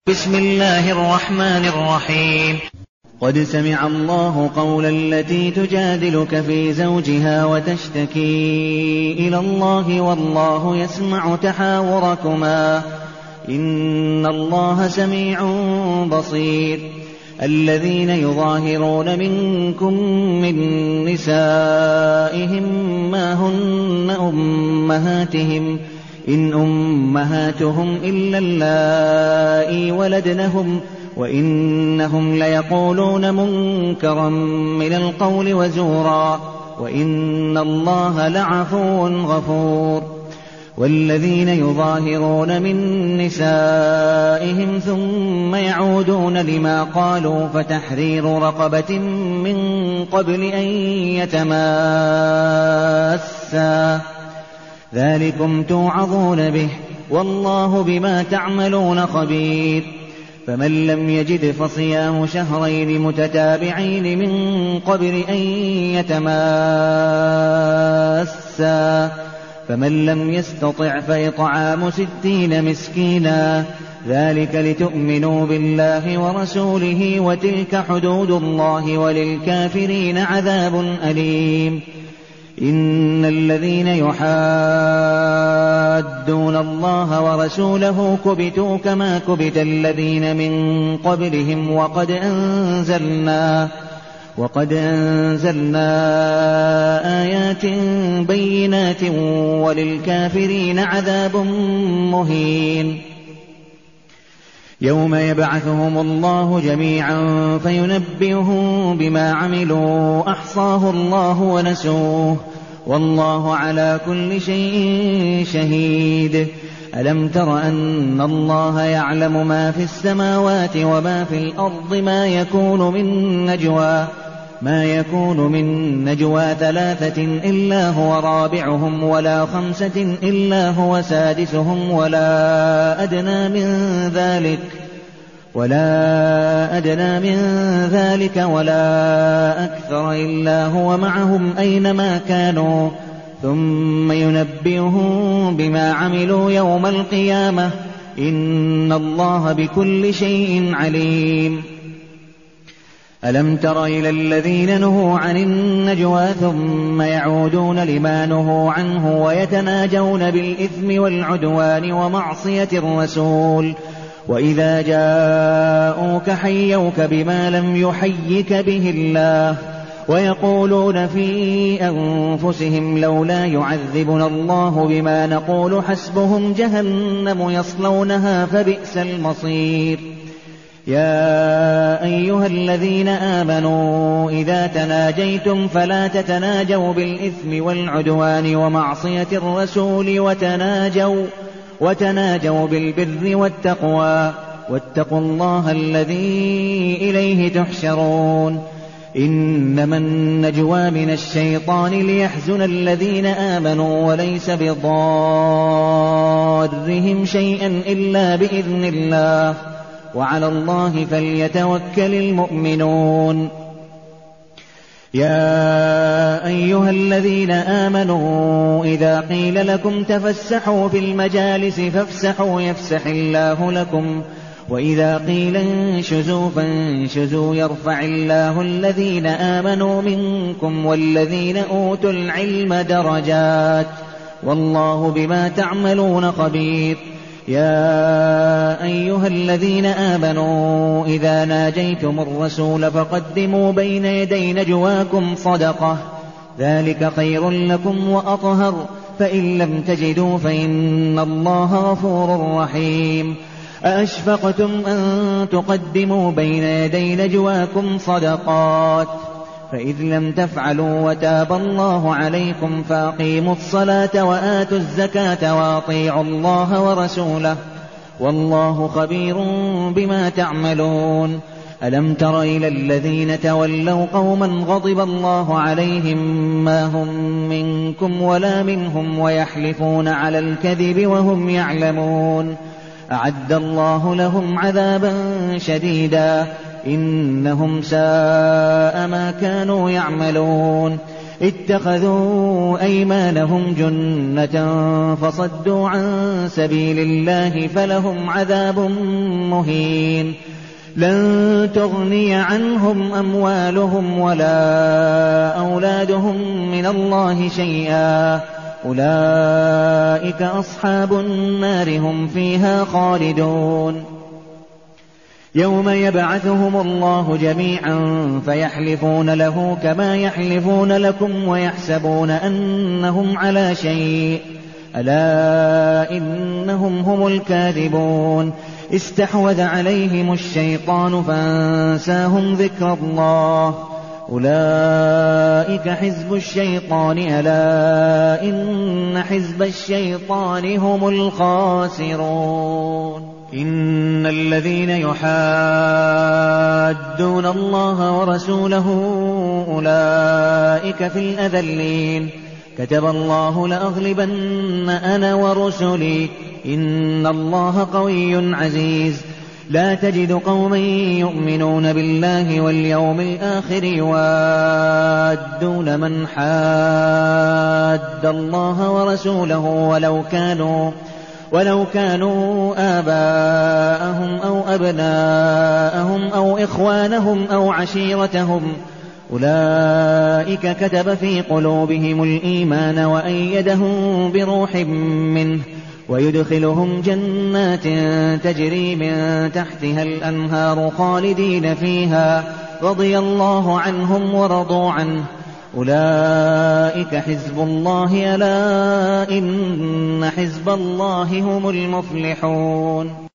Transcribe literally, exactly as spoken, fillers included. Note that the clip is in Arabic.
بسم الله الرحمن الرحيم. قد سمع الله قول التي تجادلك في زوجها وتشتكي إلى الله والله يسمع تحاوركما إن الله سميع بصير. الذين يظاهرون منكم من نسائهم ما هن أمهاتهم إن أمهاتهم إلا اللائي ولدنهم وإنهم ليقولون منكرا من القول وزورا وإن الله لعفو غفور. والذين يظاهرون من نسائهم ثم يعودون لما قالوا فتحرير رقبة من قبل أن يتماسا ذلكم توعظون به والله بما تعملون خبير. فمن لم يجد فصيام شهرين متتابعين من قبل أن يتماسا فمن لم يستطع فإطعام ستين مسكينا ذلك لتؤمنوا بالله ورسوله وتلك حدود الله وللكافرين عذاب أليم. إن الذين يحادون الله ورسوله كبتوا كما كبت الذين من قبلهم وقد أنزلنا وقد أنزلنا آيات بينات وللكافرين عذاب مهين. يوم يبعثهم الله جميعا فينبئهم بما عملوا أحصاه الله ونسوه والله على كل شيء شهيد. ألم تر أن الله يعلم ما في السماوات وما في الأرض ما يكون من نجوى ما يكون من نجوى ثلاثة إلا هو رابعهم ولا خمسة إلا هو سادسهم ولا أدنى من ذلك ولا أدنى من ذلك ولا أكثر إلا هو معهم أينما كانوا ثم ينبئهم بما عملوا يوم القيامة إن الله بكل شيء عليم. ألم تر إلى الذين نهوا عن النجوى ثم يعودون لما نهوا عنه ويتناجون بالإثم والعدوان ومعصية الرسول وإذا جاءوك حيوك بما لم يحيك به الله ويقولون في أنفسهم لولا يعذبنا الله بما نقول حسبهم جهنم يصلونها فبئس المصير. يا أيها الذين آمنوا إذا تناجيتم فلا تتناجوا بالإثم والعدوان ومعصية الرسول وتناجوا, وتناجوا بالبر والتقوى واتقوا الله الذي إليه تحشرون. إنما النجوى من الشيطان ليحزن الذين آمنوا وليس بضارهم شيئا إلا بإذن الله وعلى الله فليتوكل المؤمنون. يا أيها الذين آمنوا إذا قيل لكم تفسحوا في المجالس فافسحوا يفسح الله لكم وإذا قيل انشزوا فانشزوا يرفع الله الذين آمنوا منكم والذين أوتوا العلم درجات والله بما تعملون خبير. يا أيها الذين آمنوا إذا ناجيتم الرسول فقدموا بين يدي نجواكم صدقة ذلك خير لكم وأطهر فإن لم تجدوا فإن الله غفور رحيم. أأشفقتم أن تقدموا بين يدي نجواكم صدقات فإذ لم تفعلوا وتاب الله عليكم فأقيموا الصلاة وآتوا الزكاة وأطيعوا الله ورسوله والله خبير بما تعملون. ألم تر إلى الذين تولوا قوما غضب الله عليهم ما هم منكم ولا منهم ويحلفون على الكذب وهم يعلمون أعد الله لهم عذابا شديدا إنهم ساء ما كانوا يعملون. اتخذوا أيمانهم جنة فصدوا عن سبيل الله فلهم عذاب مهين لن تغني عنهم أموالهم ولا أولادهم من الله شيئا أولئك أصحاب النار هم فيها خالدون يوم يبعثهم الله جميعا فيحلفون له كما يحلفون لكم ويحسبون أنهم على شيء ألا إنهم هم الكاذبون استحوذ عليهم الشيطان فانساهم ذكر الله أولئك حزب الشيطان ألا إن حزب الشيطان هم الخاسرون إن الذين يحادون الله ورسوله أولئك في الأذلين كتب الله لأغلبن أنا ورسلي إن الله قوي عزيز لا تجد قوما يؤمنون بالله واليوم الآخر يوادون من حاد الله ورسوله ولو كانوا ولو كانوا آباءهم أو أبناءهم أو إخوانهم أو عشيرتهم أولئك كتب في قلوبهم الإيمان وأيدهم بروح منه ويدخلهم جنات تجري من تحتها الأنهار خالدين فيها رضي الله عنهم ورضوا عنه أولئك حزب الله ألا إن حزب الله هم المفلحون.